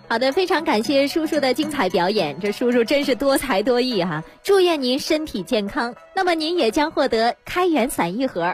好的，非常感谢叔叔的精彩表演，这叔叔真是多才多艺哈！祝愿您身体健康。那么您也将获得开元散一盒。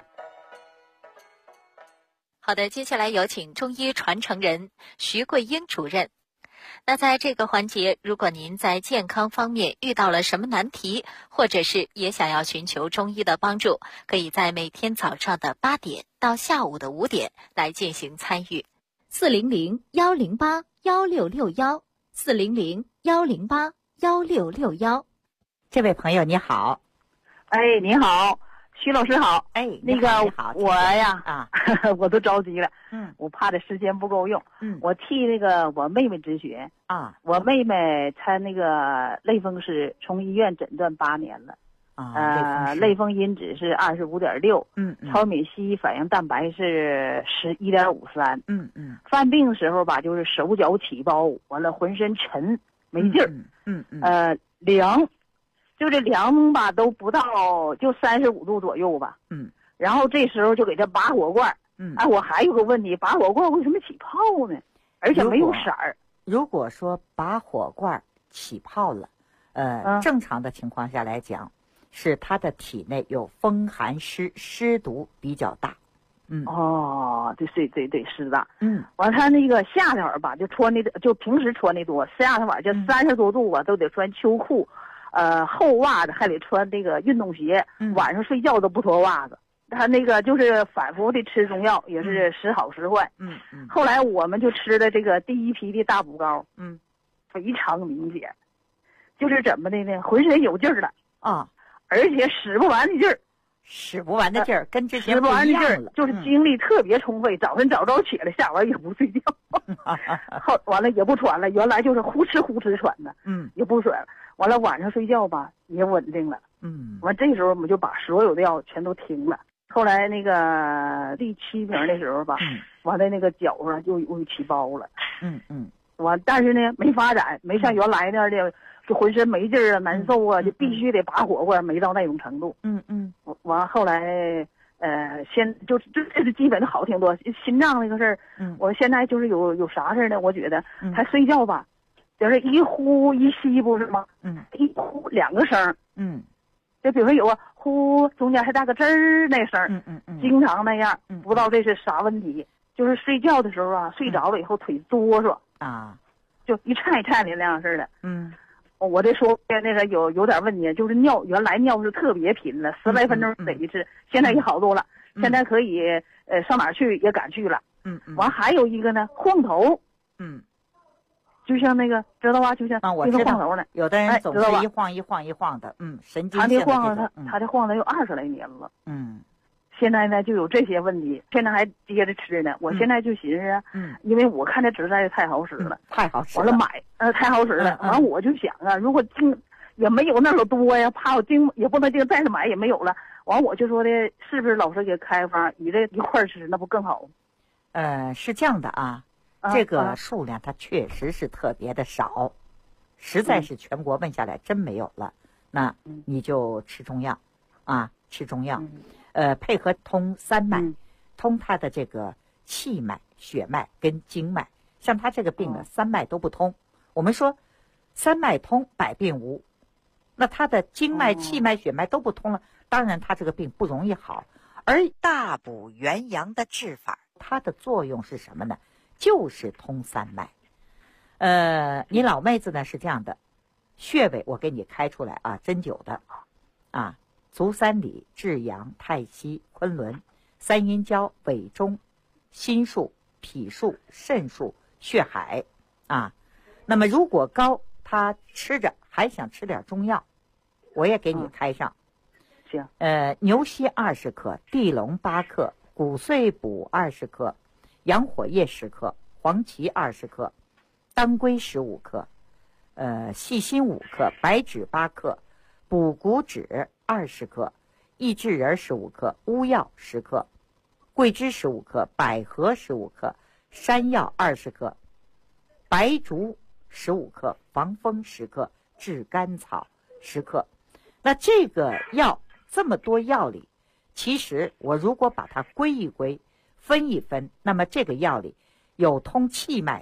好的，接下来有请中医传承人徐桂英主任。那在这个环节，如果您在健康方面遇到了什么难题，或者是也想要寻求中医的帮助，可以在每天早上的8点到下午的5点来进行参与。400-108-1661，400-108-1661。这位朋友你好。 哎，你好，徐老师好。 哎， 那个我呀啊， 我都着急了。我怕这时间不够用。我替那个我妹妹咨询啊。 我妹妹她那个类风湿，从医院诊断8年了。类风因子是25.6。超敏硒反应蛋白是11.53。犯病的时候吧，就是手脚起包，完了浑身沉没劲儿。凉。就这凉吧，都不到就35度左右吧。然后这时候就给他拔火罐。我还有个问题，拔火罐为什么起泡呢？而且没有色儿。 如果说拔火罐起泡了，正常的情况下来讲，是他的体内有风寒湿，湿毒比较大。 对，湿大。完了他那个夏天吧，就穿的就平时穿的多，夏天晚就30多度啊，都得穿秋裤。厚袜子还得穿那个运动鞋，晚上睡觉都不脱袜子。他那个就是反复的吃中药，也是时好时坏。后来我们就吃了这个第一批的大补膏。非常明显，就是怎么的呢？浑身有劲儿了啊， 而且使不完的劲儿。 使不完的劲儿，跟之前不一样了。 就是精力特别充沛，早晨早起来，下晚也不睡觉。完了也不喘了，原来就是呼哧呼哧喘的。也不喘了。完了晚上睡觉吧也稳定了。完这时候我们就把所有的药全都停了。后来那个第7瓶的时候吧，完了那个脚上就起包了。完但是呢没发展，没像原来那样的就浑身没劲儿啊，难受啊，就必须得拔火罐，没到那种程度。完后来这是基本的好挺多。心脏那个事儿，我现在就是有啥事儿呢？我觉得他睡觉吧，就是一呼一吸不是吗？一呼2个声。就比如说有个呼中间还带个吱儿那声。经常那样。不知道这是啥问题。就是睡觉的时候啊，睡着了以后腿哆嗦啊， 就一颤一颤的那样似的。我这说那个有点问题，就是原来尿是特别频了，10来分钟得一次，现在也好多了。现在可以上哪儿去也敢去了。完还有一个呢，晃头。就像那个知道吧？就像我知道晃头呢。 有的人总是一晃一晃一晃的。神经性的这种。 他这晃了有20来年了。现在呢就有这些问题，现在还接着吃呢。我现在就寻思，因为我看这实在是太好使了， 太好使了。 完了买，太好使了。完我就想啊，如果也没有那么多呀，怕我也不能再次买也没有了。完我就说的，是不是老师给开方一块吃，那不更好？ 是这样的啊，这个数量它确实是特别的少，实在是全国问下来真没有了。那你就吃中药啊，吃中药。配合通3脉，通他的这个气脉、血脉跟经脉。像他这个病呢，3脉都不通。我们说3脉通，百病无。那他的经脉、气脉、血脉都不通了，当然他这个病不容易好。而大补元阳的治法，它的作用是什么呢？就是通3脉。你老妹子呢是这样的，穴位我给你开出来啊，针灸的啊。足三里、至阳、太溪、昆仑、三阴交、委中、心数、脾数、肾数、血海啊。那么如果高，他吃着还想吃点中药，我也给你开上。 行。 牛膝20克，地龙8克，骨碎补20克，羊火叶10克，黄芪20克，当归15克，细辛5克，白芷8克，补骨脂20克，益智仁15克，乌药10克，桂枝15克，百合15克，山药20克，白术15克，防风10克，炙甘草10克。那这个药这么多药里，其实我如果把它归一归，分一分，那么这个药里有通气脉的，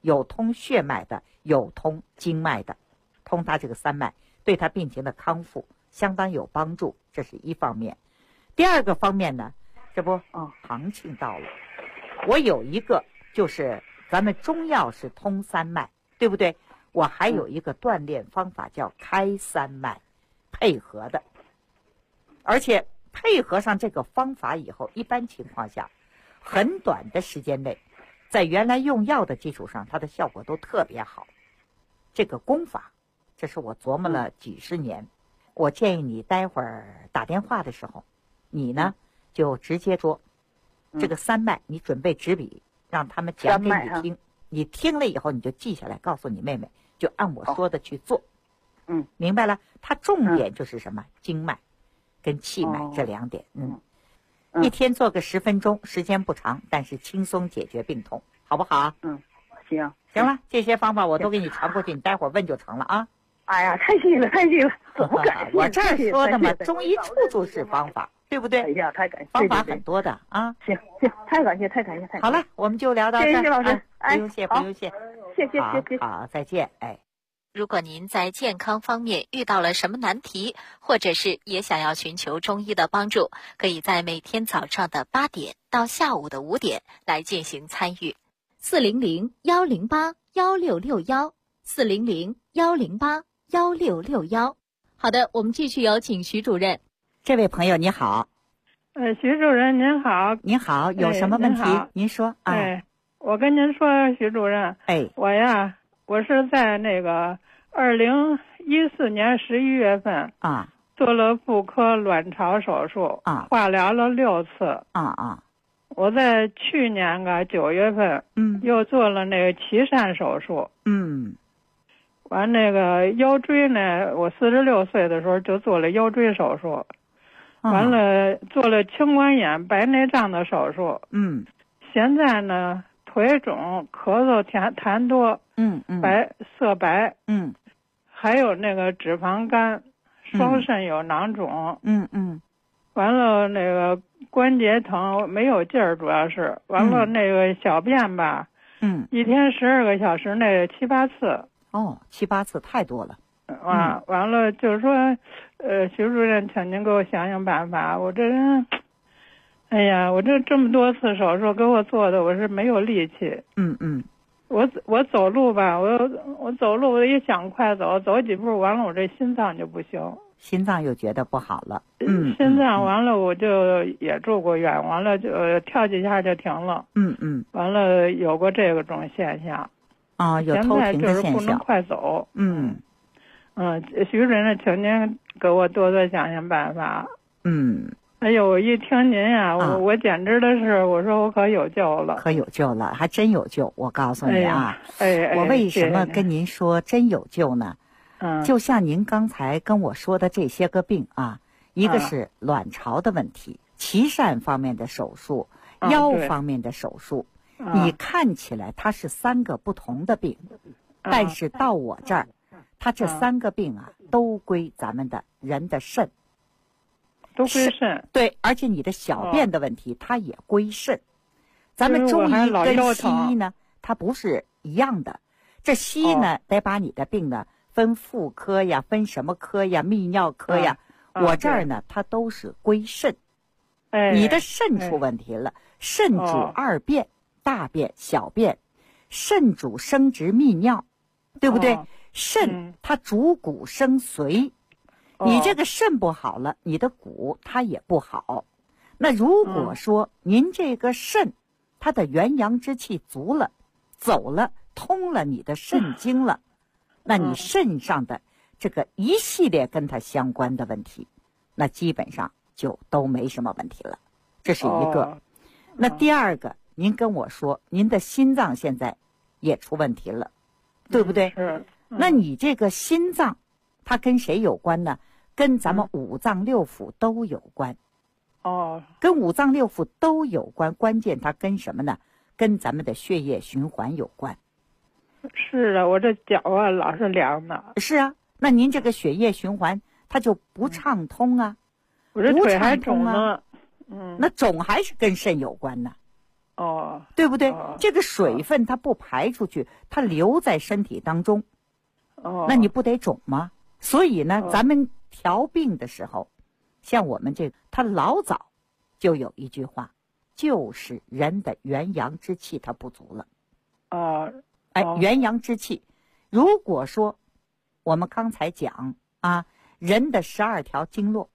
有通血脉的，有通经脉的，通他这个三脉，对他病情的康复相当有帮助，这是一方面。第二个方面呢，这不行情到了，我有一个就是咱们中药是通三脉，对不对？我还有一个锻炼方法叫开三脉，配合的，而且配合上这个方法以后，一般情况下很短的时间内，在原来用药的基础上，它的效果都特别好。这个功法，这是我琢磨了几十年。我建议你待会儿打电话的时候，你呢就直接说这个三脉，你准备纸笔，让他们讲给你听。你听了以后，你就记下来，告诉你妹妹，就按我说的去做。明白了？它重点就是什么？经脉跟气脉这两点。一天做个10分钟，时间不长，但是轻松解决病痛，好不好？行了，这些方法我都给你传过去，你待会儿问就成了啊。 哎呀，太谢了，太谢了，不感谢。 我这儿说的嘛，中医处处是方法，对不对？ 哎呀，太感谢， 方法很多的啊。 行，太感谢，太感谢，太感谢。 好了，我们就聊到这儿。 谢谢老师， 不用谢，不用谢。 谢谢。 好，再见。哎。 如果您在健康方面遇到了什么难题，或者是也想要寻求中医的帮助，可以在每天早上的8点到下午的5点来进行参与。400-108-1661，400-108-1661。好的，我们继续有请徐主任。 这位朋友你好。 徐主任您好。 您好，有什么问题？您说啊。 我跟您说，徐主任，我是在那个2014年11月份做了妇科卵巢手术化疗了6次我在去年9月份又做了那个脐疝手术完那个腰椎呢，我46岁的时候就做了腰椎手术完了做了青光眼白内障的手术现在呢腿肿咳嗽痰多色白还有那个脂肪肝双肾有囊肿完了那个关节疼没有劲儿主要是完了那个小便吧一天12个小时内7、8次 7、8次太多了完了就是说徐主任请您给我想想办法我这人哎呀我这么多次手术给我做的我是没有力气我走路吧我走路我也想快走几步完了我这心脏就不行心脏又觉得不好了心脏完了我就也住过院完了就跳几下就停了完了有过这种现象有偷停的现象现在就是不能快走徐主任请您给我多想想办法哎呦我一听您呀我简直的是我说我可有救了还真有救我告诉你我为什么跟您说真有救呢就像您刚才跟我说的这些个病一个是卵巢的问题脐疝方面的手术腰方面的手术你看起来它是3个不同的病但是到我这儿它这3个病都归咱们的人的肾都归肾对而且你的小便的问题它也归肾咱们中医跟西医呢它不是一样的这西医呢得把你的病呢分妇科呀分什么科呀泌尿科呀我这儿呢它都是归肾你的肾出问题了肾主2便大便小便肾主生殖泌尿对不对肾它主骨生髓你这个肾不好了你的骨它也不好那如果说您这个肾它的元阳之气足了走了通了你的肾经了那你肾上的这个一系列跟它相关的问题那基本上就都没什么问题了这是一个那第二个您跟我说您的心脏现在也出问题了对不对那你这个心脏它跟谁有关呢跟咱们5脏6腑都有关跟5脏6腑都有关关键它跟什么呢跟咱们的血液循环有关是啊我这脚老是凉的是啊那您这个血液循环它就不畅通我这腿还肿呢那肿还是跟肾有关呢哦， 对不对？这个水分它不排出去，它留在身体当中，那你不得肿吗？所以呢，咱们调病的时候，像我们这个，他老早就有一句话，就是人的元阳之气它不足了。元阳之气，如果说我们刚才讲啊，人的12条经络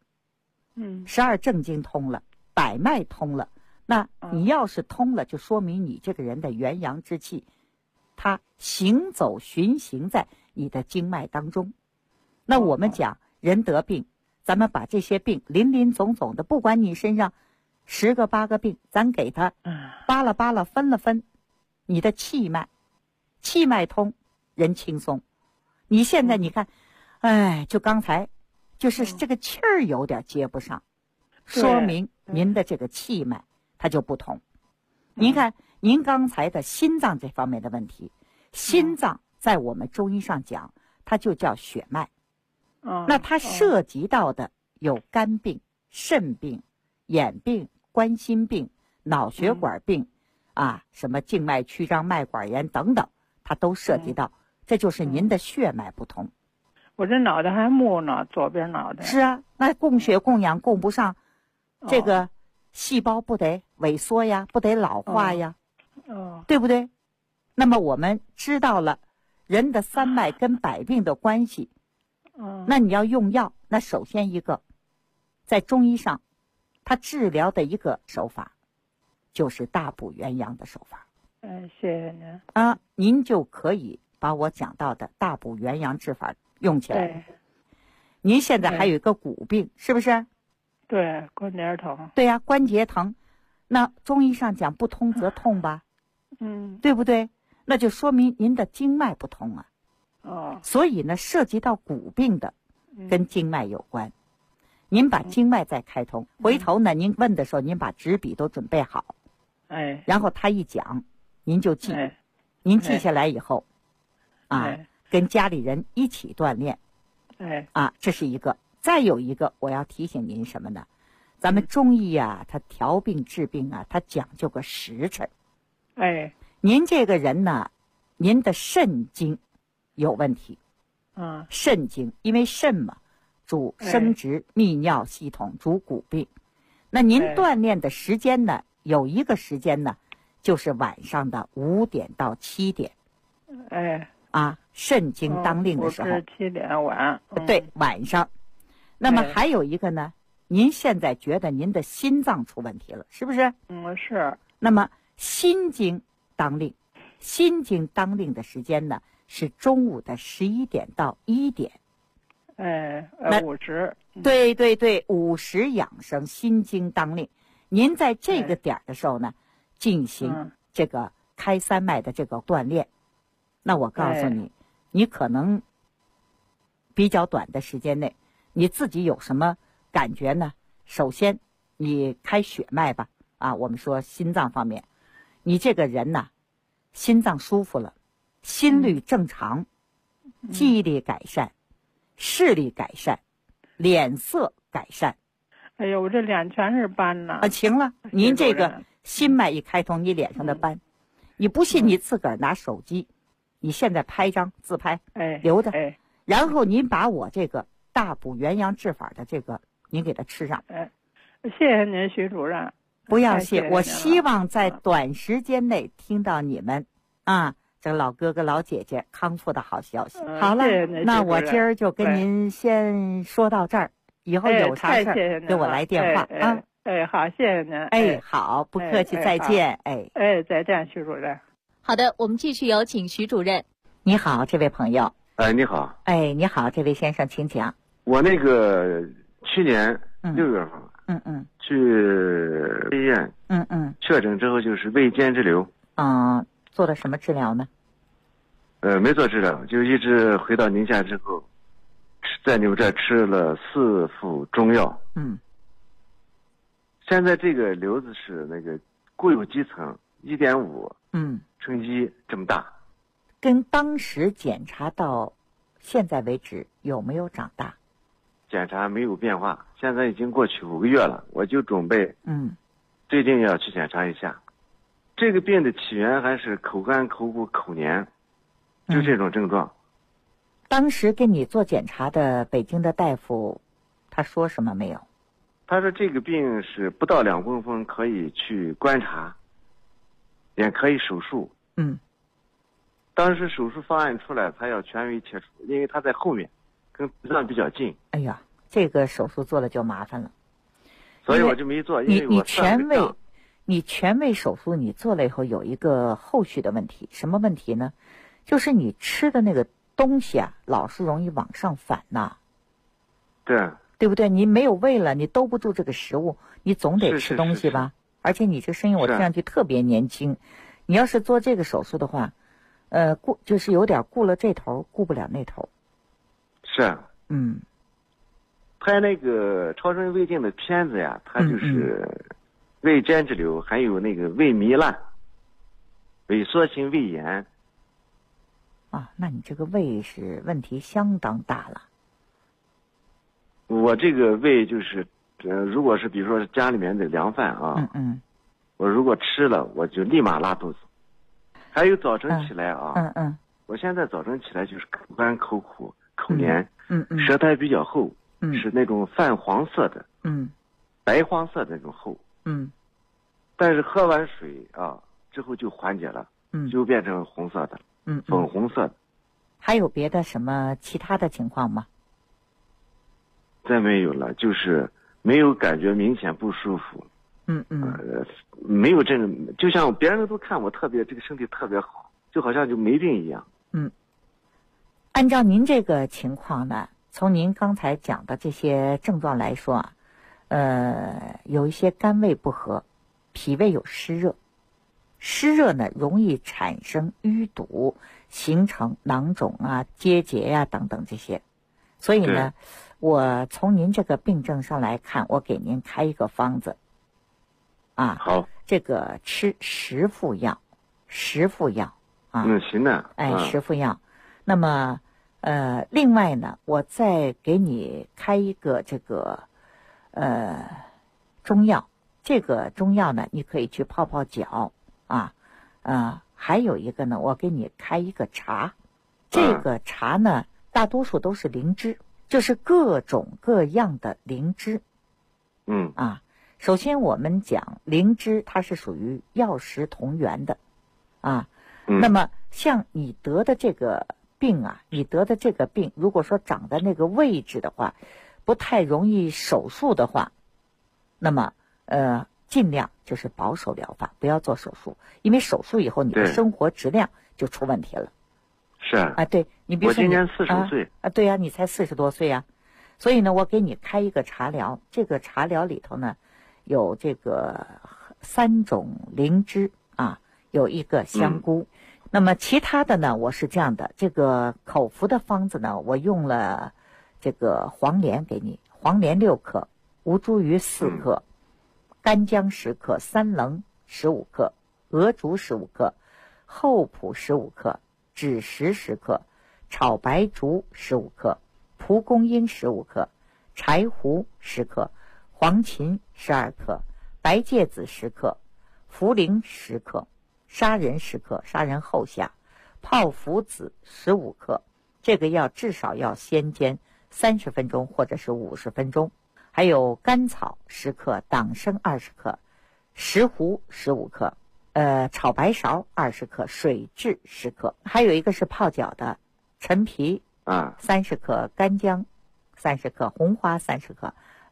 ，12正经通了，百脉通了，那你要是通了，就说明你这个人的元阳之气，它行走循行在你的经脉当中。那我们讲人得病，咱们把这些病林林总总的，不管你身上10个8个病，咱给他扒拉扒拉分了分，你的气脉通，人轻松。你现在你看，就刚才就是这个气儿有点接不上，说明您的这个气脉它就不同。您看您刚才的心脏这方面的问题，心脏在我们中医上讲它就叫血脉，那它涉及到的有肝病、肾病、眼病、冠心病、脑血管病什么静脉曲张、脉管炎等等，它都涉及到，这就是您的血脉不同。 我这脑袋还木呢，左边脑袋。 是啊，那供血供氧供不上，这个细胞不得萎缩呀，不得老化呀，对不对？那么我们知道了人的三脉跟百病的关系，那你要用药，那首先一个，在中医上，它治疗的一个手法，就是大补元阳的手法。 谢谢您。 您就可以把我讲到的大补元阳治法用起来。您现在还有一个骨病，是不是？ 对，关节疼。 对呀，关节疼，那中医上讲不通则痛吧？对不对？那就说明您的经脉不通啊。所以呢，涉及到骨病的，跟经脉有关。您把经脉再开通，回头呢，您问的时候，您把纸笔都准备好。然后他一讲，您就记。您记下来以后，跟家里人一起锻炼。这是一个。再有一个，我要提醒您什么呢？咱们中医它调病治病它讲究个时辰。您这个人呢，您的肾经有问题。肾经，因为肾嘛，主生殖泌尿系统，主骨病。那您锻炼的时间呢，有一个时间呢，就是晚上的5点到7点。肾经当令的时候。 7点晚。 对，晚上。那么还有一个呢，您现在觉得您的心脏出问题了，是不是？ 是。 那么心经当令，心经当令的时间呢，是中午的11点到1点。 50。 对对对，50养生，心经当令。您在这个点的时候呢，进行这个开三脉的这个锻炼。那我告诉你，你可能比较短的时间内，你自己有什么感觉呢？首先，你开血脉吧。我们说心脏方面，你这个人呐，心脏舒服了，心率正常，记忆力改善，视力改善，脸色改善。 我这脸全是斑呢。 行了，您这个心脉一开通，你脸上的斑，你不信你自个儿拿手机，你现在拍张自拍，留着，然后您把我这个大补元阳治法的这个，您给它吃上。 谢谢您，徐主任。 不要谢，我希望在短时间内听到你们这个老哥哥老姐姐康复的好消息。好了，那我今儿就跟您先说到这儿，以后有啥事儿给我来电话好，谢谢您。 好，不客气，再见。 再见，徐主任。 好的，我们继续有请徐主任。 你好，这位朋友。 你好。 你好，这位先生，请讲。 我那个去年6月份，去医院，确诊之后就是胃间质瘤。 做了什么治疗呢？ 没做治疗，就一直回到宁夏之后，在你们这吃了4副中药。现在这个瘤子是那个固有基层1.5，乘1这么大。 跟当时检查到现在为止有没有长大？ 检查没有变化，现在已经过去5个月了，我就准备最近要去检查一下。 这个病的起源还是口干口苦口黏，就这种症状。 当时给你做检查的北京的大夫，他说什么没有？ 他说这个病是不到2公分可以去观察，也可以手术。当时手术方案出来，他要全胃切除，因为他在后面，跟脾脏比较近。 哎呀，这个手术做了就麻烦了。 所以我就没做，因为我你全胃手术你做了以后有一个后续的问题，什么问题呢？就是你吃的那个东西啊，老是容易往上反呐。对不对？你没有胃了，你兜不住这个食物，你总得吃东西吧。而且你这声音我听上去特别年轻，你要是做这个手术的话，就是有点顾了这头，顾不了那头。 是。拍那个超声胃镜的片子呀，它就是胃间质瘤，还有那个胃糜烂、萎缩性胃炎。 啊，那你这个胃是问题相当大了。 我这个胃就是，如果是比如说家里面的凉饭啊，我如果吃了，我就立马拉肚子。还有早晨起来啊，我现在早晨起来就是口干口苦、口黏，舌苔比较厚，是那种泛黄色的，白黄色的那种厚，但是喝完水啊之后就缓解了，就变成红色的，粉红色的。 还有别的什么其他的情况吗？ 再没有了，就是没有感觉明显不舒服。没有这种，就像别人都看我特别这个身体特别好，就好像就没病一样。 按照您这个情况呢，从您刚才讲的这些症状来说啊，有一些肝胃不和，脾胃有湿热，湿热呢容易产生淤堵，形成囊肿啊、结节呀等等这些。所以呢，我从您这个病症上来看，我给您开一个方子。 好， 这个吃10副药啊。 行的。 10副药。那么另外呢，我再给你开一个这个中药。这个中药呢，你可以去泡泡脚啊。还有一个呢，我给你开一个茶。这个茶呢，大多数都是灵芝，就是各种各样的灵芝。首先我们讲灵芝，它是属于药食同源的那么像你得的这个病啊，如果说长在那个位置的话，不太容易手术的话，那么尽量就是保守疗法，不要做手术，因为手术以后你的生活质量就出问题了。 是对，你比如说我今年40岁对呀，你才40多岁呀。所以呢，我给你开一个茶疗，这个茶疗里头呢有这个3种灵芝有一个香菇。那么其他的呢，我是这样的，这个口服的方子呢，我用了这个黄连给你，黄连6克，吴茱萸4克，干姜10克，三棱15克，鹅竹15克，厚朴15克，枳实10克，炒白术15克，蒲公英15克，柴胡10克，黄芩12克，白芥子10克，茯苓10克，砂仁10克，砂仁后下，泡附子15克。这个药至少要先煎30分钟或者是50分钟。还有甘草10克，党参20克，石斛15克，炒白芍20克，水蛭10克。还有一个是泡脚的，陈皮30克，干姜30克，红花30克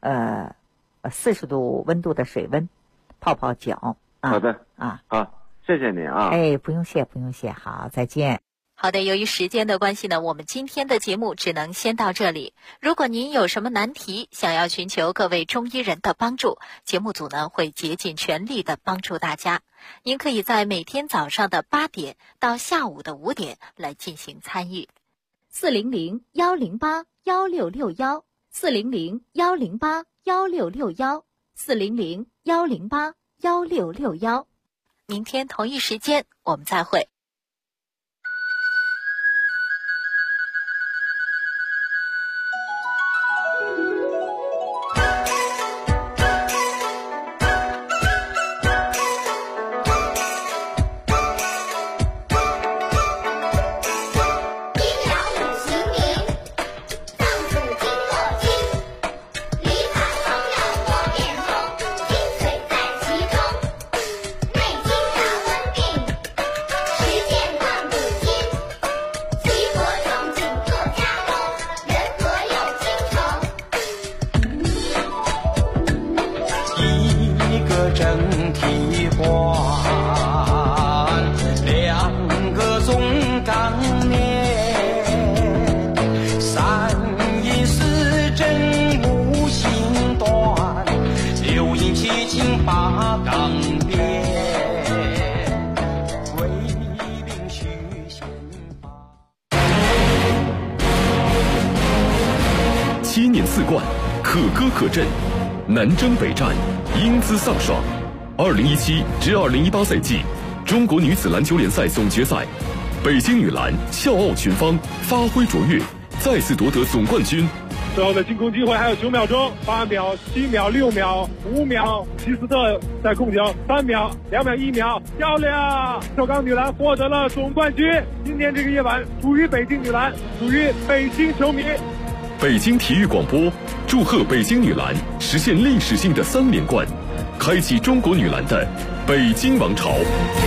，40度温度的水温泡泡脚。 好的好，谢谢您啊。 不用谢，好，再见。 好的，由于时间的关系呢，我们今天的节目只能先到这里。如果您有什么难题，想要寻求各位中医人的帮助，节目组呢会竭尽全力的帮助大家。您可以在每天早上的8点到下午的5点来进行参与。400-108-1661，400-108-1661，400-108-1661。明天同一时间我们再会。 4冠，可歌可阵，南征北战，英姿飒爽。2017至2018赛季中国女子篮球联赛总决赛，北京女篮笑傲群芳，发挥卓越，再次夺得总冠军。 最后的进攻机会还有9秒钟，8秒、7秒、6秒、5秒，齐斯特在控球，3秒、2秒、1秒，漂亮！首钢女篮获得了总冠军。今天这个夜晚属于北京女篮，属于北京球迷。 北京体育广播祝贺北京女篮实现历史性的3连冠，开启中国女篮的北京王朝。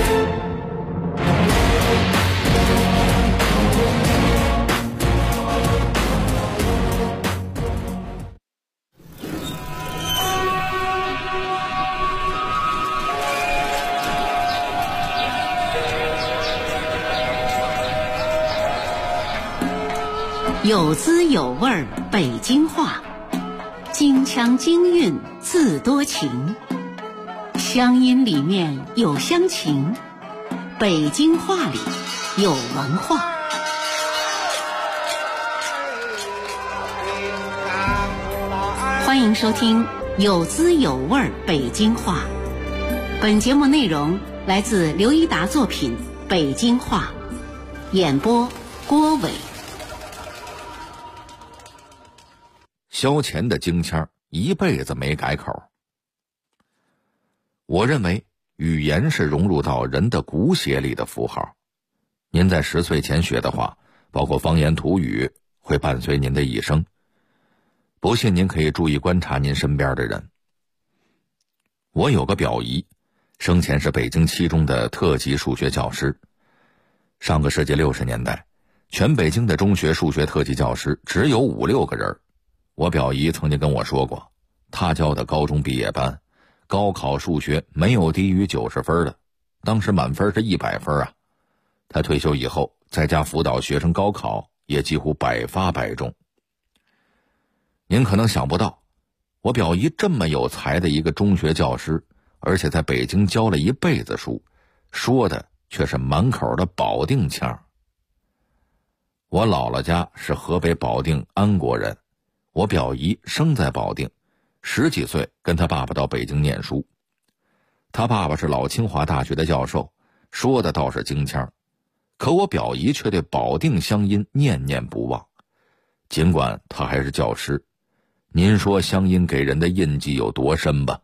有滋有味儿北京话，京腔京韵字多情，乡音里面有乡情，北京话里有文化。欢迎收听有滋有味儿北京话。本节目内容来自刘一达作品《北京话》，演播郭伟。 萧乾的京腔一辈子没改口。我认为语言是融入到人的骨血里的符号。您在10岁前学的话，包括方言土语，会伴随您的一生。不信您可以注意观察您身边的人。我有个表姨，生前是北京7中的特级数学教师。上个世纪60年代，全北京的中学数学特级教师只有5、6个人。我表姨曾经跟我说过，她教的高中毕业班，高考数学没有低于90分的，当时满分是100分啊。她退休以后，在家辅导学生高考，也几乎百发百中。您可能想不到，我表姨这么有才的一个中学教师，而且在北京教了一辈子书，说的却是满口的保定腔。我姥姥家是河北保定安国人，我表姨生在保定，10几岁跟他爸爸到北京念书。他爸爸是老清华大学的教授，说的倒是京腔，可我表姨却对保定乡音念念不忘。尽管他还是教师，您说乡音给人的印记有多深吧？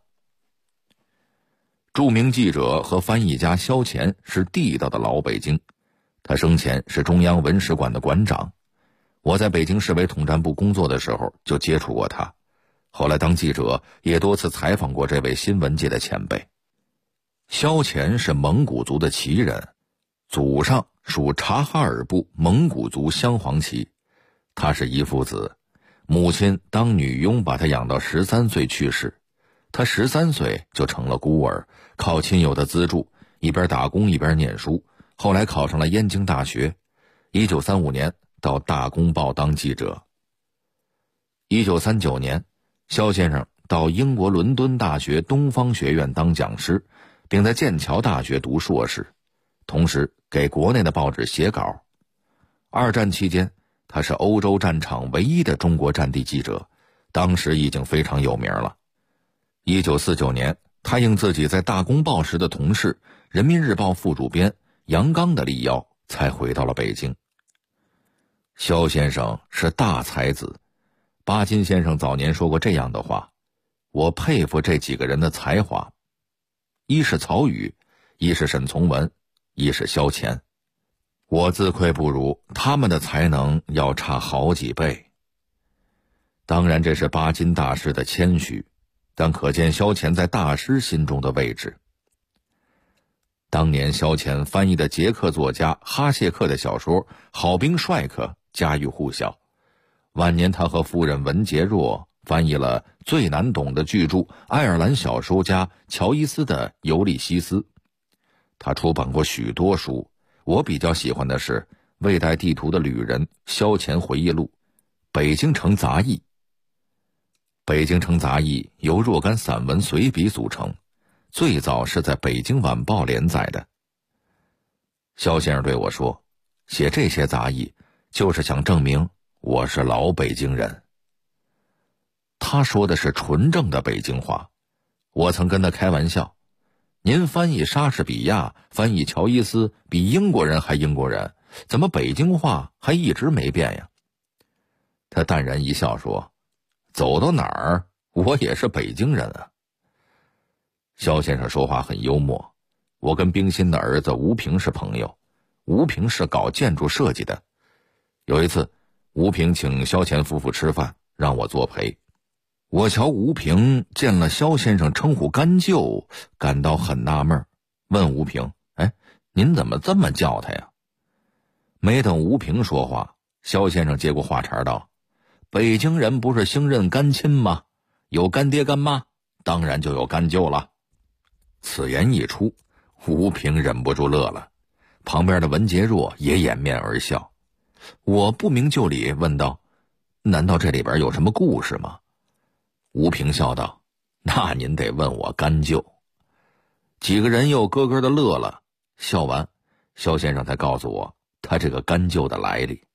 著名记者和翻译家萧乾是地道的老北京，他生前是中央文史馆的馆长。我在北京市委统战部工作的时候就接触过他，后来当记者也多次采访过这位新闻界的前辈。萧乾是蒙古族的旗人，祖上属察哈尔部蒙古族镶黄旗。他是一父子，母亲当女佣把他养到13岁去世，他13岁就成了孤儿，靠亲友的资助，一边打工一边念书，后来考上了燕京大学。1935年到大公报当记者。1939年，萧先生到英国伦敦大学东方学院当讲师，并在剑桥大学读硕士，同时给国内的报纸写稿。2战期间，他是欧洲战场唯一的中国战地记者，当时已经非常有名了。1949年，他应自己在大公报时的同事、人民日报副主编杨刚的力邀，才回到了北京。萧先生是大才子，巴金先生早年说过这样的话，我佩服这几个人的才华，一是曹禺，一是沈从文，一是萧乾。我自愧不如，他们的才能要差好几倍。当然这是巴金大师的谦虚，但可见萧乾在大师心中的位置。当年萧乾翻译的捷克作家哈谢克的小说《好兵帅克》家喻户晓，晚年他和夫人文洁若翻译了最难懂的巨著爱尔兰小说家乔伊斯的《尤利西斯》。他出版过许多书，我比较喜欢的是《未带地图的旅人》萧乾回忆录、北京城杂役。北京城杂役由若干散文随笔组成，最早是在北京晚报连载的。萧先生对我说，写这些杂役就是想证明我是老北京人。 他说的是纯正的北京话。我曾跟他开玩笑，您翻译莎士比亚、翻译乔伊斯比英国人还英国人，怎么北京话还一直没变呀？他淡然一笑说，走到哪儿我也是北京人啊。肖先生说话很幽默。我跟冰心的儿子吴平是朋友，吴平是搞建筑设计的。有一次吴平请肖乾夫妇吃饭，让我作陪。我瞧吴平见了肖先生称呼干舅，感到很纳闷，问吴平，您怎么这么叫他呀？没等吴平说话，肖先生接过话茬道，北京人不是兴认干亲吗？有干爹干妈，当然就有干舅了。此言一出，吴平忍不住乐了，旁边的文杰若也掩面而笑。我不明就里问道，难道这里边有什么故事吗？吴平笑道，那您得问我干舅。几个人又咯咯的乐了，笑完肖先生才告诉我他这个干舅的来历。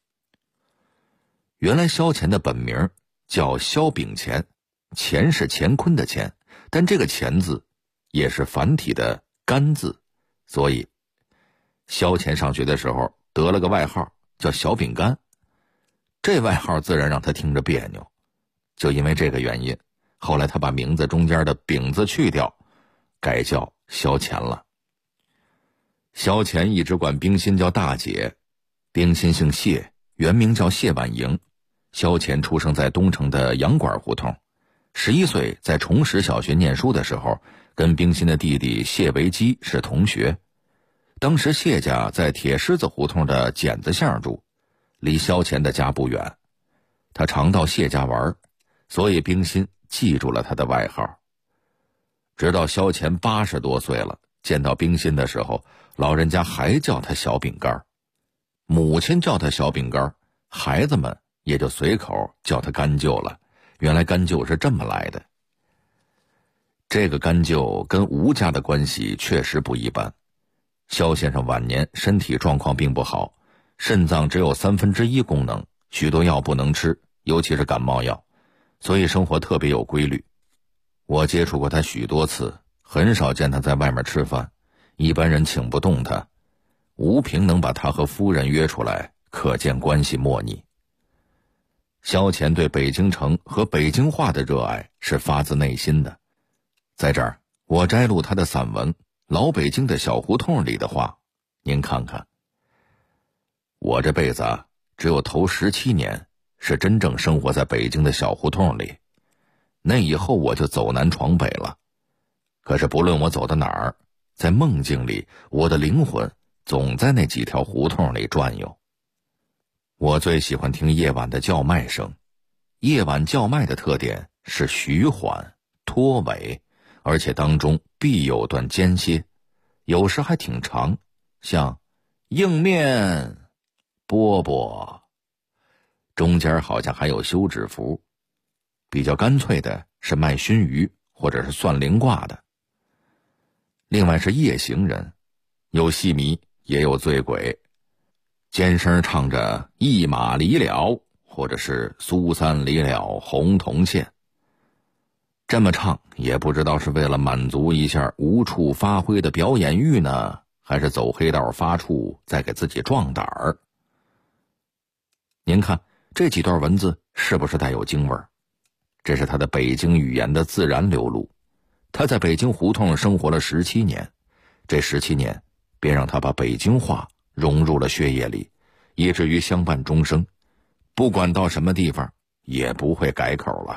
原来肖乾的本名叫肖秉乾，乾是乾坤的乾，但这个乾字也是繁体的干字，所以肖乾上学的时候得了个外号叫小饼干，这外号自然让他听着别扭。就因为这个原因，后来他把名字中间的饼字去掉，改叫肖乾了。肖乾一直管冰心叫大姐，冰心姓谢，原名叫谢婉莹。肖乾出生在东城的洋馆胡同，11岁在崇实小学念书的时候，跟冰心的弟弟谢维基是同学。当时谢家在铁狮子胡同的剪子巷住，离肖乾的家不远。他常到谢家玩，所以冰心记住了他的外号。直到肖乾80多岁了，见到冰心的时候，老人家还叫他小饼干，母亲叫他小饼干，孩子们也就随口叫他干舅了。原来干舅是这么来的。这个干舅跟吴家的关系确实不一般。肖先生晚年身体状况并不好，肾脏只有1/3功能，许多药不能吃，尤其是感冒药，所以生活特别有规律。我接触过他许多次，很少见他在外面吃饭，一般人请不动他。吴平能把他和夫人约出来，可见关系莫逆。肖乾对北京城和北京话的热爱是发自内心的。在这儿我摘录他的散文《老北京的小胡同》里的话，您看看。我这辈子只有头17年是真正生活在北京的小胡同里，那以后我就走南闯北了。可是不论我走到哪儿，在梦境里我的灵魂总在那几条胡同里转悠。我最喜欢听夜晚的叫卖声，夜晚叫卖的特点是徐缓拖尾，而且当中必有段间歇，有时还挺长，像硬面饽饽，中间好像还有休止符。比较干脆的是卖熏鱼或者是算灵卦的。另外是夜行人，有戏迷也有醉鬼，尖声唱着一马离了，或者是苏三离了红铜线。这么唱也不知道是为了满足一下无处发挥的表演欲呢，还是走黑道发怵再给自己壮胆儿。您看这几段文字是不是带有京味儿？这是他的北京语言的自然流露。他在北京胡同生活了17年，这17年便让他把北京话融入了血液里，以至于相伴终生，不管到什么地方也不会改口了。